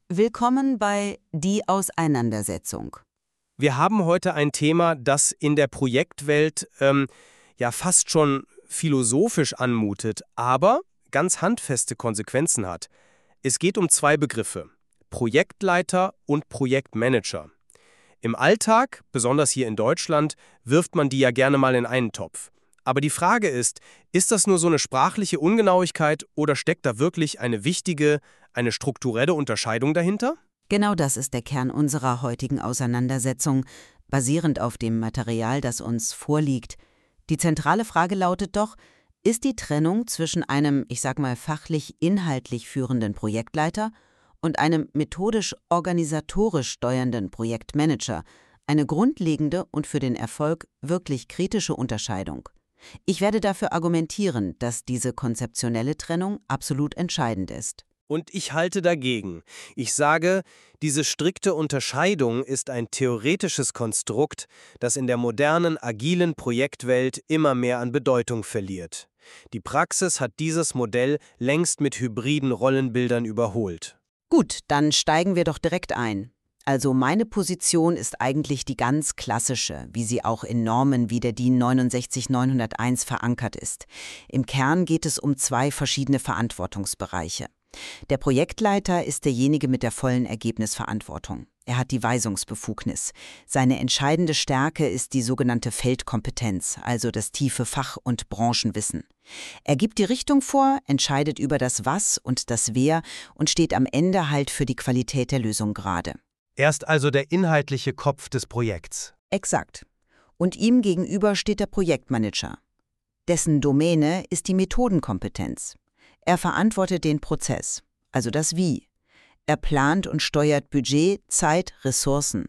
Willkommen bei Die Auseinandersetzung. Wir haben heute ein Thema, das in der Projektwelt ja fast schon philosophisch anmutet, aber ganz handfeste Konsequenzen hat. Es geht um zwei Begriffe: Projektleiter und Projektmanager. Im Alltag, besonders hier in Deutschland, wirft man die ja gerne mal in einen Topf. Aber die Frage ist das nur so eine sprachliche Ungenauigkeit oder steckt da wirklich eine wichtige, eine strukturelle Unterscheidung dahinter? Genau das ist der Kern unserer heutigen Auseinandersetzung, basierend auf dem Material, das uns vorliegt. Die zentrale Frage lautet doch: Ist die Trennung zwischen einem, ich sag mal, fachlich-inhaltlich führenden Projektleiter und einem methodisch-organisatorisch steuernden Projektmanager eine grundlegende und für den Erfolg wirklich kritische Unterscheidung? Ich werde dafür argumentieren, dass diese konzeptionelle Trennung absolut entscheidend ist. Und ich halte dagegen. Ich sage, diese strikte Unterscheidung ist ein theoretisches Konstrukt, das in der modernen, agilen Projektwelt immer mehr an Bedeutung verliert. Die Praxis hat dieses Modell längst mit hybriden Rollenbildern überholt. Gut, dann steigen wir doch direkt ein. Also meine Position ist eigentlich die ganz klassische, wie sie auch in Normen wie der DIN 69901 verankert ist. Im Kern geht es um zwei verschiedene Verantwortungsbereiche. Der Projektleiter ist derjenige mit der vollen Ergebnisverantwortung. Er hat die Weisungsbefugnis. Seine entscheidende Stärke ist die sogenannte Feldkompetenz, also das tiefe Fach- und Branchenwissen. Er gibt die Richtung vor, entscheidet über das Was und das Wer und steht am Ende halt für die Qualität der Lösung gerade. Er ist also der inhaltliche Kopf des Projekts. Exakt. Und ihm gegenüber steht der Projektmanager. Dessen Domäne ist die Methodenkompetenz. Er verantwortet den Prozess, also das Wie. Er plant und steuert Budget, Zeit, Ressourcen.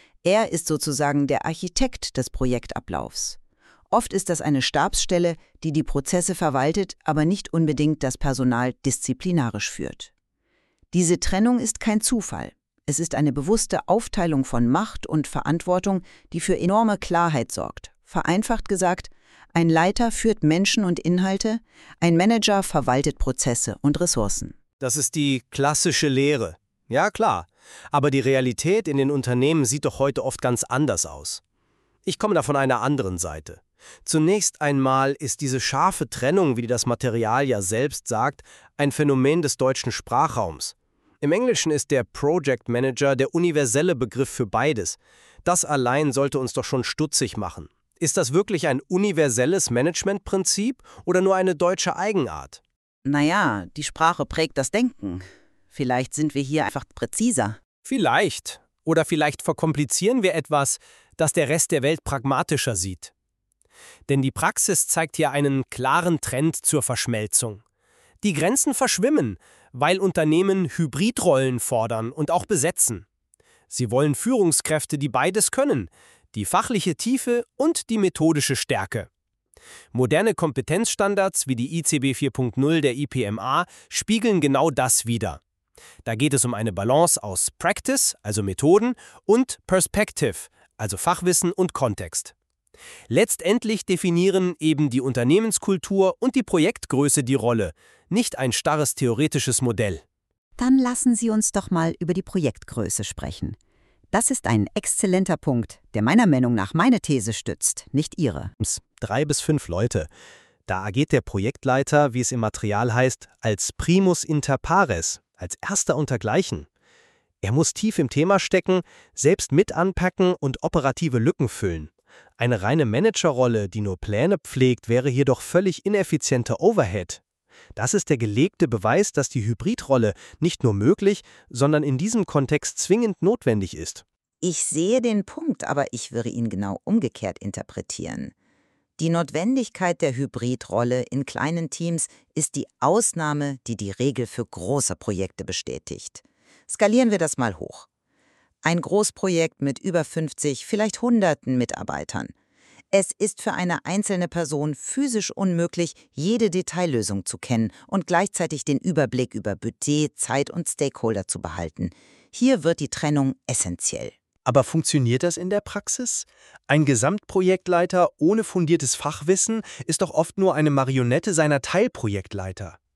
Er ist sozusagen der Architekt des Projektablaufs. Oft ist das eine Stabsstelle, die die Prozesse verwaltet, aber nicht unbedingt das Personal disziplinarisch führt. Diese Trennung ist kein Zufall. Es ist eine bewusste Aufteilung von Macht und Verantwortung, die für enorme Klarheit sorgt. Vereinfacht gesagt: Ein Leiter führt Menschen und Inhalte, ein Manager verwaltet Prozesse und Ressourcen. Das ist die klassische Lehre. Ja, klar. Aber die Realität in den Unternehmen sieht doch heute oft ganz anders aus. Ich komme da von einer anderen Seite. Zunächst einmal ist diese scharfe Trennung, wie das Material ja selbst sagt, ein Phänomen des deutschen Sprachraums. Im Englischen ist der Project Manager der universelle Begriff für beides. Das allein sollte uns doch schon stutzig machen. Ist das wirklich ein universelles Managementprinzip oder nur eine deutsche Eigenart? Naja, die Sprache prägt das Denken. Vielleicht sind wir hier einfach präziser. Vielleicht. Oder vielleicht verkomplizieren wir etwas, das der Rest der Welt pragmatischer sieht. Denn die Praxis zeigt hier einen klaren Trend zur Verschmelzung. Die Grenzen verschwimmen, weil Unternehmen Hybridrollen fordern und auch besetzen. Sie wollen Führungskräfte, die beides können: die fachliche Tiefe und die methodische Stärke. Moderne Kompetenzstandards wie die ICB 4.0 der IPMA spiegeln genau das wider. Da geht es um eine Balance aus Practice, also Methoden, und Perspective, also Fachwissen und Kontext. Letztendlich definieren eben die Unternehmenskultur und die Projektgröße die Rolle, nicht ein starres theoretisches Modell. Dann lassen Sie uns doch mal über die Projektgröße sprechen. Das ist ein exzellenter Punkt, der meiner Meinung nach meine These stützt, nicht Ihre. 3 bis 5 Leute. Da agiert der Projektleiter, wie es im Material heißt, als primus inter pares, als Erster untergleichen. Er muss tief im Thema stecken, selbst mit anpacken und operative Lücken füllen. Eine reine Managerrolle, die nur Pläne pflegt, wäre hier doch völlig ineffizienter Overhead. Das ist der gelegte Beweis, dass die Hybridrolle nicht nur möglich, sondern in diesem Kontext zwingend notwendig ist. Ich sehe den Punkt, aber ich würde ihn genau umgekehrt interpretieren. Die Notwendigkeit der Hybridrolle in kleinen Teams ist die Ausnahme, die die Regel für große Projekte bestätigt. Skalieren wir das mal hoch. Ein Großprojekt mit über 50, vielleicht Hunderten Mitarbeitern. Es ist für eine einzelne Person physisch unmöglich, jede Detaillösung zu kennen und gleichzeitig den Überblick über Budget, Zeit und Stakeholder zu behalten. Hier wird die Trennung essentiell. Aber funktioniert das in der Praxis? Ein Gesamtprojektleiter ohne fundiertes Fachwissen ist doch oft nur eine Marionette seiner Teilprojektleiter.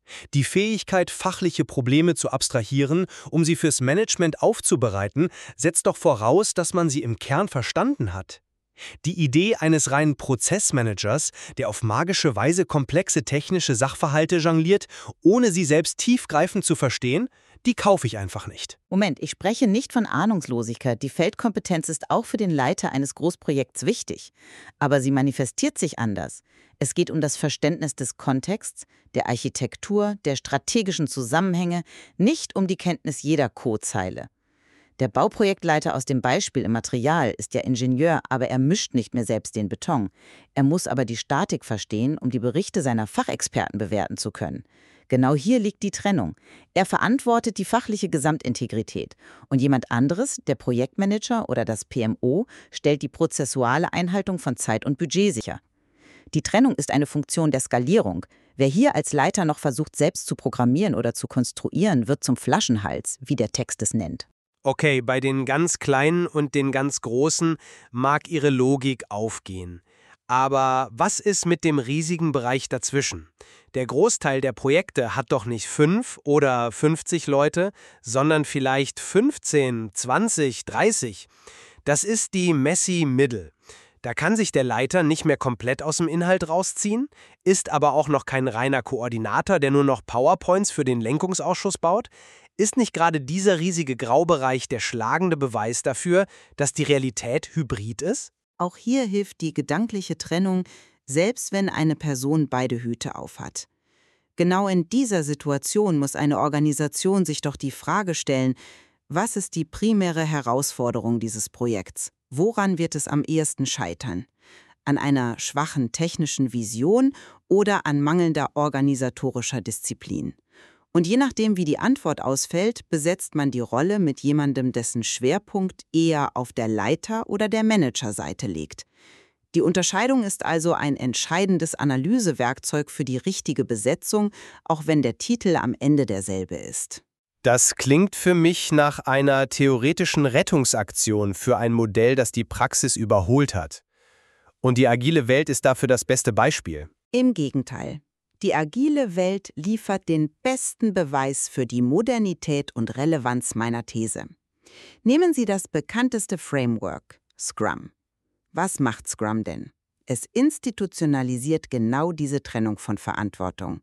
Die Fähigkeit, fachliche Probleme zu abstrahieren, um sie fürs Management aufzubereiten, setzt doch voraus, dass man sie im Kern verstanden hat. Die Idee eines reinen Prozessmanagers, der auf magische Weise komplexe technische Sachverhalte jongliert, ohne sie selbst tiefgreifend zu verstehen, die kaufe ich einfach nicht. Moment, ich spreche nicht von Ahnungslosigkeit. Die Feldkompetenz ist auch für den Leiter eines Großprojekts wichtig. Aber sie manifestiert sich anders. Es geht um das Verständnis des Kontexts, der Architektur, der strategischen Zusammenhänge, nicht um die Kenntnis jeder Codezeile. Der Bauprojektleiter aus dem Beispiel im Material ist ja Ingenieur, aber er mischt nicht mehr selbst den Beton. Er muss aber die Statik verstehen, um die Berichte seiner Fachexperten bewerten zu können. Genau hier liegt die Trennung. Er verantwortet die fachliche Gesamtintegrität und jemand anderes, der Projektmanager oder das PMO, stellt die prozessuale Einhaltung von Zeit und Budget sicher. Die Trennung ist eine Funktion der Skalierung. Wer hier als Leiter noch versucht, selbst zu programmieren oder zu konstruieren, wird zum Flaschenhals, wie der Text es nennt. Okay, bei den ganz Kleinen und den ganz Großen mag Ihre Logik aufgehen. Aber was ist mit dem riesigen Bereich dazwischen? Der Großteil der Projekte hat doch nicht 5 oder 50 Leute, sondern vielleicht 15, 20, 30. Das ist die messy Middle. Da kann sich der Leiter nicht mehr komplett aus dem Inhalt rausziehen, ist aber auch noch kein reiner Koordinator, der nur noch PowerPoints für den Lenkungsausschuss baut. Ist nicht gerade dieser riesige Graubereich der schlagende Beweis dafür, dass die Realität hybrid ist? Auch hier hilft die gedankliche Trennung, selbst wenn eine Person beide Hüte aufhat. Genau in dieser Situation muss eine Organisation sich doch die Frage stellen, was ist die primäre Herausforderung dieses Projekts? Woran wird es am ehesten scheitern? An einer schwachen technischen Vision oder an mangelnder organisatorischer Disziplin? Und je nachdem, wie die Antwort ausfällt, besetzt man die Rolle mit jemandem, dessen Schwerpunkt eher auf der Leiter- oder der Managerseite liegt. Die Unterscheidung ist also ein entscheidendes Analysewerkzeug für die richtige Besetzung, auch wenn der Titel am Ende derselbe ist. Das klingt für mich nach einer theoretischen Rettungsaktion für ein Modell, das die Praxis überholt hat. Und die agile Welt ist dafür das beste Beispiel. Im Gegenteil. Die agile Welt liefert den besten Beweis für die Modernität und Relevanz meiner These. Nehmen Sie das bekannteste Framework, Scrum. Was macht Scrum denn? Es institutionalisiert genau diese Trennung von Verantwortung.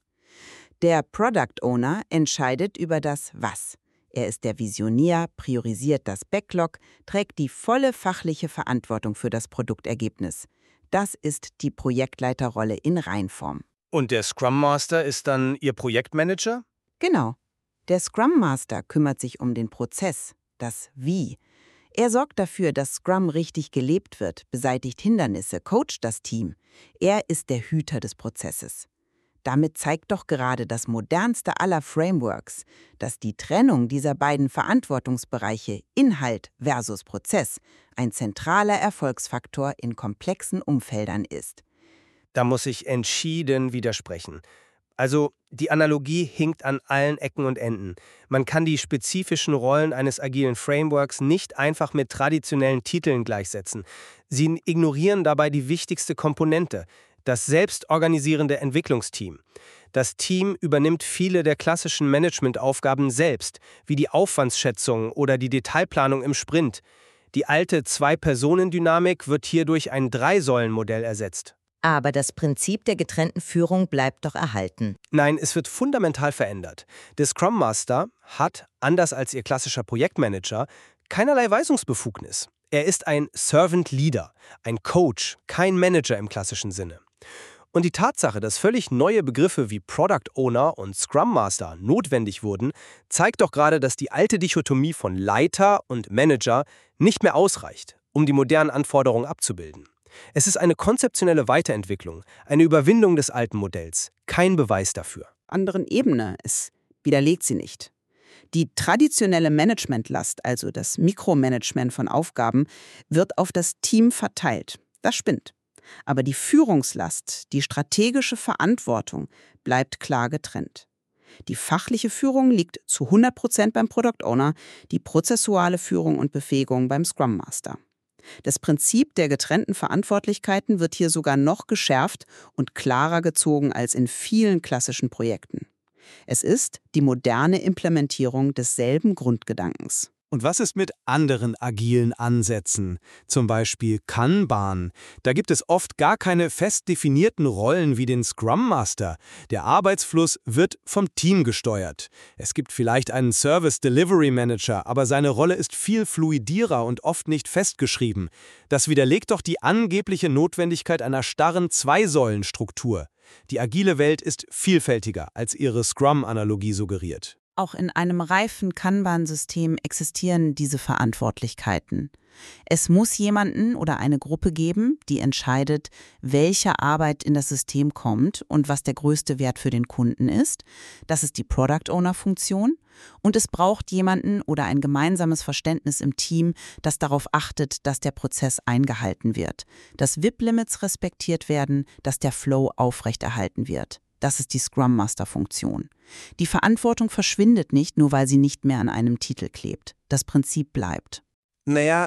Der Product Owner entscheidet über das Was. Er ist der Visionär, priorisiert das Backlog, trägt die volle fachliche Verantwortung für das Produktergebnis. Das ist die Projektleiterrolle in Reinform. Und der Scrum Master ist dann Ihr Projektmanager? Genau. Der Scrum Master kümmert sich um den Prozess, das Wie. Er sorgt dafür, dass Scrum richtig gelebt wird, beseitigt Hindernisse, coacht das Team. Er ist der Hüter des Prozesses. Damit zeigt doch gerade das modernste aller Frameworks, dass die Trennung dieser beiden Verantwortungsbereiche Inhalt versus Prozess ein zentraler Erfolgsfaktor in komplexen Umfeldern ist. Da muss ich entschieden widersprechen. Also, die Analogie hinkt an allen Ecken und Enden. Man kann die spezifischen Rollen eines agilen Frameworks nicht einfach mit traditionellen Titeln gleichsetzen. Sie ignorieren dabei die wichtigste Komponente, das selbstorganisierende Entwicklungsteam. Das Team übernimmt viele der klassischen Managementaufgaben selbst, wie die Aufwandsschätzung oder die Detailplanung im Sprint. Die alte Zwei-Personen-Dynamik wird hier durch ein Drei-Säulen-Modell ersetzt. Aber das Prinzip der getrennten Führung bleibt doch erhalten. Nein, es wird fundamental verändert. Der Scrum Master hat, anders als Ihr klassischer Projektmanager, keinerlei Weisungsbefugnis. Er ist ein Servant Leader, ein Coach, kein Manager im klassischen Sinne. Und die Tatsache, dass völlig neue Begriffe wie Product Owner und Scrum Master notwendig wurden, zeigt doch gerade, dass die alte Dichotomie von Leiter und Manager nicht mehr ausreicht, um die modernen Anforderungen abzubilden. Es ist eine konzeptionelle Weiterentwicklung, eine Überwindung des alten Modells, kein Beweis dafür. Anderen Ebene, es widerlegt sie nicht. Die traditionelle Managementlast, also das Mikromanagement von Aufgaben, wird auf das Team verteilt. Das stimmt. Aber die Führungslast, die strategische Verantwortung bleibt klar getrennt. Die fachliche Führung liegt zu 100% beim Product Owner, die prozessuale Führung und Befähigung beim Scrum Master. Das Prinzip der getrennten Verantwortlichkeiten wird hier sogar noch geschärft und klarer gezogen als in vielen klassischen Projekten. Es ist die moderne Implementierung desselben Grundgedankens. Und was ist mit anderen agilen Ansätzen, zum Beispiel Kanban? Da gibt es oft gar keine fest definierten Rollen wie den Scrum Master. Der Arbeitsfluss wird vom Team gesteuert. Es gibt vielleicht einen Service Delivery Manager, aber seine Rolle ist viel fluidierer und oft nicht festgeschrieben. Das widerlegt doch die angebliche Notwendigkeit einer starren Zwei-Säulen-Struktur. Die agile Welt ist vielfältiger, als ihre Scrum-Analogie suggeriert. Auch in einem reifen Kanban-System existieren diese Verantwortlichkeiten. Es muss jemanden oder eine Gruppe geben, die entscheidet, welche Arbeit in das System kommt und was der größte Wert für den Kunden ist. Das ist die Product-Owner-Funktion. Und es braucht jemanden oder ein gemeinsames Verständnis im Team, das darauf achtet, dass der Prozess eingehalten wird, dass WIP-Limits respektiert werden, dass der Flow aufrechterhalten wird. Das ist die Scrum Master-Funktion. Die Verantwortung verschwindet nicht, nur weil sie nicht mehr an einem Titel klebt. Das Prinzip bleibt. Naja,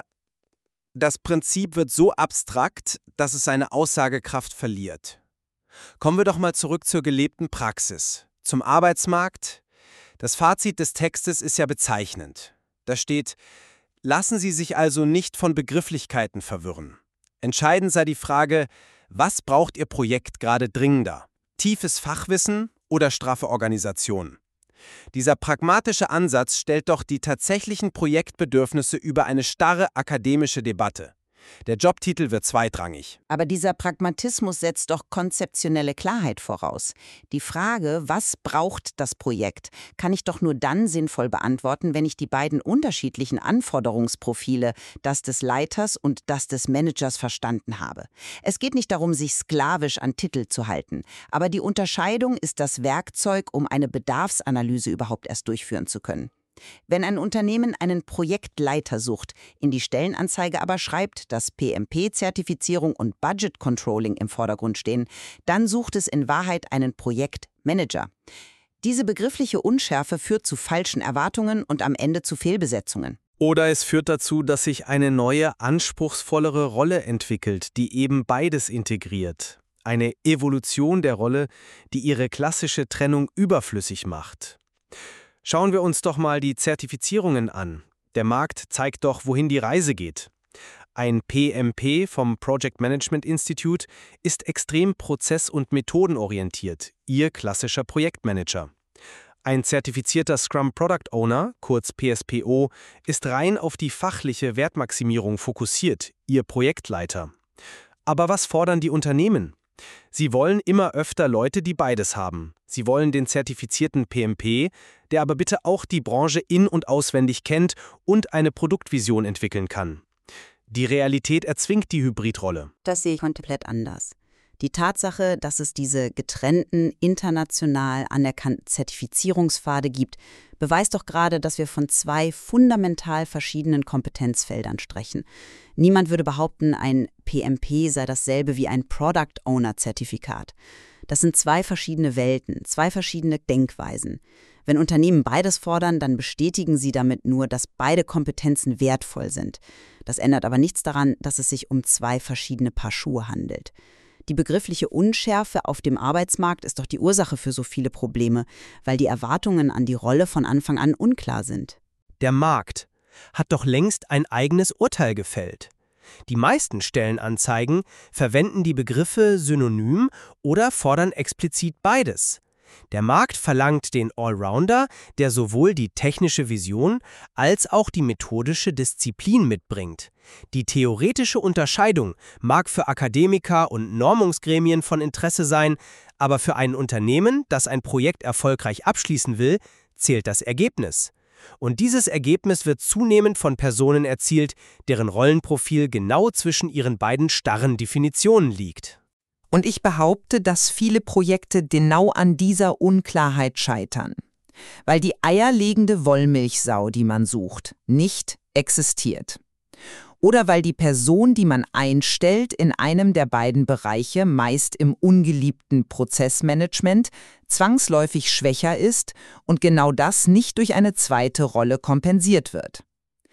das Prinzip wird so abstrakt, dass es seine Aussagekraft verliert. Kommen wir doch mal zurück zur gelebten Praxis. Zum Arbeitsmarkt. Das Fazit des Textes ist ja bezeichnend. Da steht: Lassen Sie sich also nicht von Begrifflichkeiten verwirren. Entscheidend sei die Frage, was braucht Ihr Projekt gerade dringender? Tiefes Fachwissen oder straffe Organisation? Dieser pragmatische Ansatz stellt doch die tatsächlichen Projektbedürfnisse über eine starre akademische Debatte. Der Jobtitel wird zweitrangig. Aber dieser Pragmatismus setzt doch konzeptionelle Klarheit voraus. Die Frage, was braucht das Projekt, kann ich doch nur dann sinnvoll beantworten, wenn ich die beiden unterschiedlichen Anforderungsprofile, das des Leiters und das des Managers, verstanden habe. Es geht nicht darum, sich sklavisch an Titel zu halten, aber die Unterscheidung ist das Werkzeug, um eine Bedarfsanalyse überhaupt erst durchführen zu können. Wenn ein Unternehmen einen Projektleiter sucht, in die Stellenanzeige aber schreibt, dass PMP-Zertifizierung und Budget Controlling im Vordergrund stehen, dann sucht es in Wahrheit einen Projektmanager. Diese begriffliche Unschärfe führt zu falschen Erwartungen und am Ende zu Fehlbesetzungen. Oder es führt dazu, dass sich eine neue, anspruchsvollere Rolle entwickelt, die eben beides integriert. Eine Evolution der Rolle, die ihre klassische Trennung überflüssig macht. Schauen wir uns doch mal die Zertifizierungen an. Der Markt zeigt doch, wohin die Reise geht. Ein PMP vom Project Management Institute ist extrem prozess- und methodenorientiert, Ihr klassischer Projektmanager. Ein zertifizierter Scrum Product Owner, kurz PSPO, ist rein auf die fachliche Wertmaximierung fokussiert, Ihr Projektleiter. Aber was fordern die Unternehmen? Sie wollen immer öfter Leute, die beides haben. Sie wollen den zertifizierten PMP, der aber bitte auch die Branche in- und auswendig kennt und eine Produktvision entwickeln kann. Die Realität erzwingt die Hybridrolle. Das sehe ich komplett anders. Die Tatsache, dass es diese getrennten, international anerkannten Zertifizierungspfade gibt, beweist doch gerade, dass wir von zwei fundamental verschiedenen Kompetenzfeldern sprechen. Niemand würde behaupten, ein PMP sei dasselbe wie ein Product Owner Zertifikat. Das sind zwei verschiedene Welten, zwei verschiedene Denkweisen. Wenn Unternehmen beides fordern, dann bestätigen sie damit nur, dass beide Kompetenzen wertvoll sind. Das ändert aber nichts daran, dass es sich um zwei verschiedene Paar Schuhe handelt. Die begriffliche Unschärfe auf dem Arbeitsmarkt ist doch die Ursache für so viele Probleme, weil die Erwartungen an die Rolle von Anfang an unklar sind. Der Markt hat doch längst ein eigenes Urteil gefällt. Die meisten Stellenanzeigen verwenden die Begriffe synonym oder fordern explizit beides. Der Markt verlangt den Allrounder, der sowohl die technische Vision als auch die methodische Disziplin mitbringt. Die theoretische Unterscheidung mag für Akademiker und Normungsgremien von Interesse sein, aber für ein Unternehmen, das ein Projekt erfolgreich abschließen will, zählt das Ergebnis. Und dieses Ergebnis wird zunehmend von Personen erzielt, deren Rollenprofil genau zwischen ihren beiden starren Definitionen liegt. Und ich behaupte, dass viele Projekte genau an dieser Unklarheit scheitern. Weil die eierlegende Wollmilchsau, die man sucht, nicht existiert. Oder weil die Person, die man einstellt, in einem der beiden Bereiche, meist im ungeliebten Prozessmanagement, zwangsläufig schwächer ist und genau das nicht durch eine zweite Rolle kompensiert wird.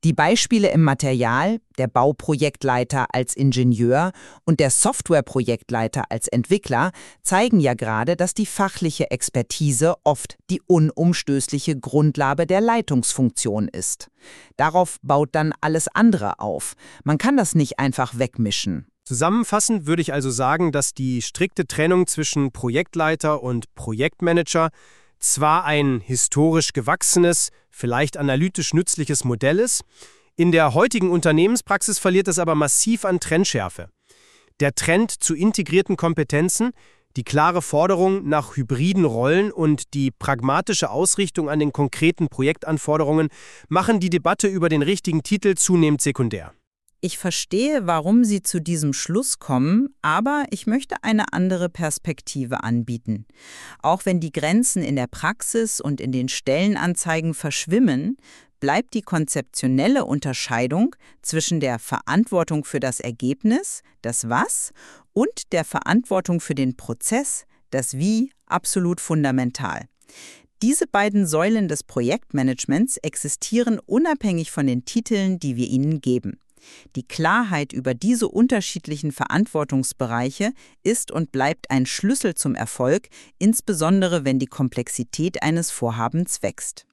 Die Beispiele im Material, der Bauprojektleiter als Ingenieur und der Softwareprojektleiter als Entwickler, zeigen ja gerade, dass die fachliche Expertise oft die unumstößliche Grundlage der Leitungsfunktion ist. Darauf baut dann alles andere auf. Man kann das nicht einfach wegmischen. Zusammenfassend würde ich also sagen, dass die strikte Trennung zwischen Projektleiter und Projektmanager zwar ein historisch gewachsenes, vielleicht analytisch nützliches Modell ist, in der heutigen Unternehmenspraxis verliert es aber massiv an Trennschärfe. Der Trend zu integrierten Kompetenzen, die klare Forderung nach hybriden Rollen und die pragmatische Ausrichtung an den konkreten Projektanforderungen machen die Debatte über den richtigen Titel zunehmend sekundär. Ich verstehe, warum Sie zu diesem Schluss kommen, aber ich möchte eine andere Perspektive anbieten. Auch wenn die Grenzen in der Praxis und in den Stellenanzeigen verschwimmen, bleibt die konzeptionelle Unterscheidung zwischen der Verantwortung für das Ergebnis, das Was, und der Verantwortung für den Prozess, das Wie, absolut fundamental. Diese beiden Säulen des Projektmanagements existieren unabhängig von den Titeln, die wir ihnen geben. Die Klarheit über diese unterschiedlichen Verantwortungsbereiche ist und bleibt ein Schlüssel zum Erfolg, insbesondere wenn die Komplexität eines Vorhabens wächst.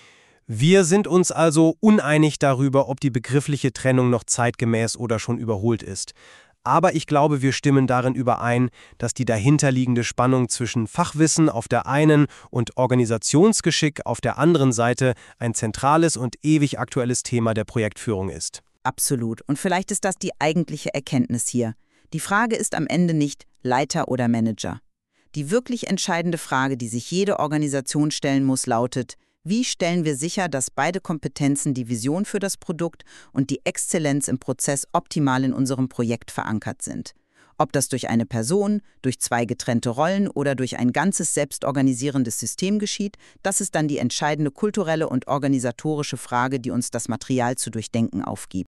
Wir sind uns also uneinig darüber, ob die begriffliche Trennung noch zeitgemäß oder schon überholt ist. Aber ich glaube, wir stimmen darin überein, dass die dahinterliegende Spannung zwischen Fachwissen auf der einen und Organisationsgeschick auf der anderen Seite ein zentrales und ewig aktuelles Thema der Projektführung ist. Absolut. Und vielleicht ist das die eigentliche Erkenntnis hier. Die Frage ist am Ende nicht Leiter oder Manager. Die wirklich entscheidende Frage, die sich jede Organisation stellen muss, lautet: Wie stellen wir sicher, dass beide Kompetenzen die Vision für das Produkt und die Exzellenz im Prozess optimal in unserem Projekt verankert sind? Ob das durch eine Person, durch zwei getrennte Rollen oder durch ein ganzes selbstorganisierendes System geschieht, das ist dann die entscheidende kulturelle und organisatorische Frage, die uns das Material zu durchdenken aufgibt.